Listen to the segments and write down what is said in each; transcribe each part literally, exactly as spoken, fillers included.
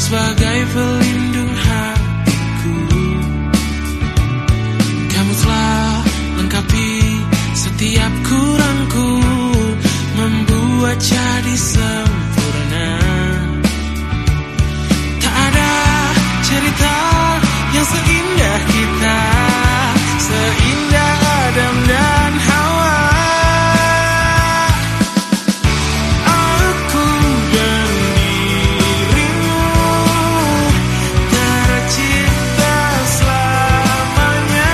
sebagai pelindung hatiku. Kamu telah lengkapi setiap kurangku, membuat jadi sempurna. Tak ada cerita yang seindah kita, seindah Adam dan Hawa. Aku dan dirimu tercipta selamanya.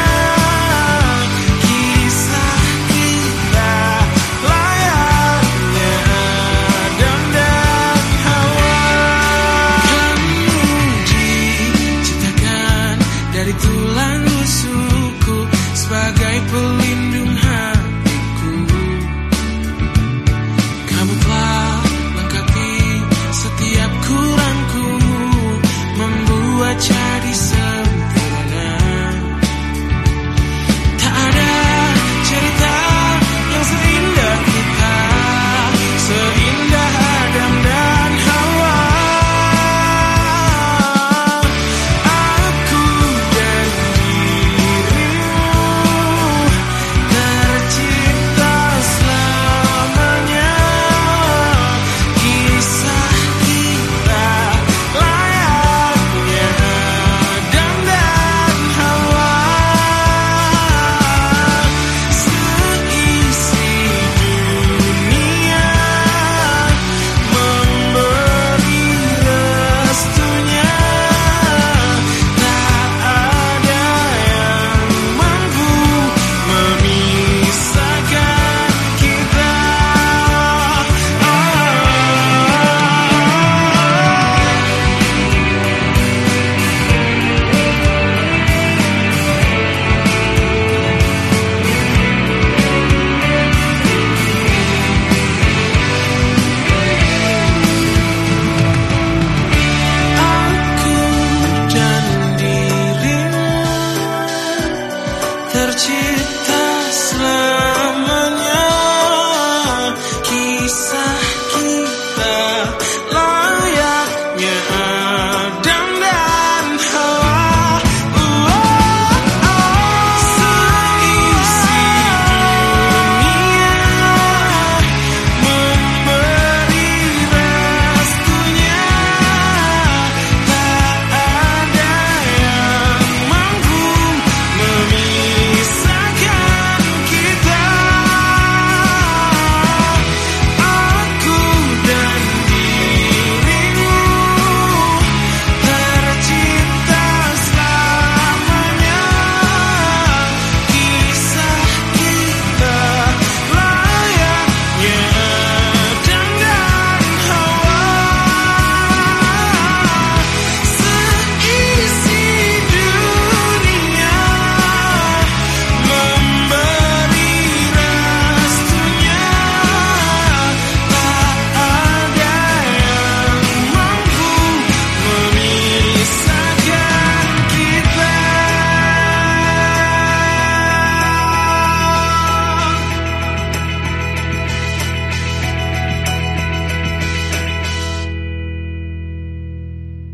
Kisah kita layaknya Adam dan Hawa. Kamu diciptakan dari tulang rusukku sebagai pelindung hatiku. Kamu telah lengkapi setiap kurangku, membuat jadi sempurna. Tak ada cerita yang seindah kita, seindah Adam dan Hawa. Aku dan dirimu tercipta selamanya. Kisah kita layaknya Adam dan Hawa. Seisi dunia memberi restunya. Tak ada yang mampu memisahkan kita. Aku dan dirimu tercipta